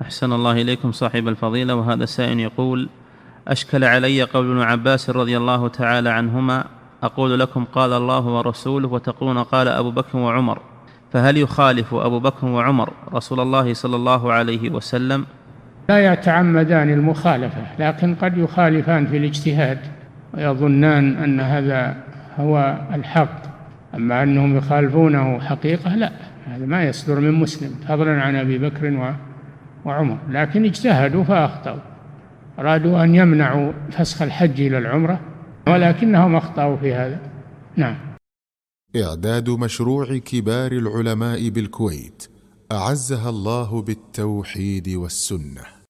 أحسن الله إليكم صاحب الفضيلة. وهذا سائل يقول: أشكل علي قول ابن عباس رضي الله تعالى عنهما: أقول لكم قال الله ورسوله وتقولون قال أبو بكر وعمر، فهل يخالف أبو بكر وعمر رسول الله صلى الله عليه وسلم؟ لا يتعمدان المخالفة، لكن قد يخالفان في الاجتهاد ويظنان أن هذا هو الحق، أما أنهم يخالفونه حقيقة لا، هذا ما يصدر من مسلم، فضلا عن أبي بكر وعمر. لكن اجتهدوا فأخطأوا، أرادوا أن يمنعوا فسخ الحج إلى العمرة ولكنهم أخطأوا في هذا. نعم. إعداد مشروع كبار العلماء بالكويت أعزها الله بالتوحيد والسنة.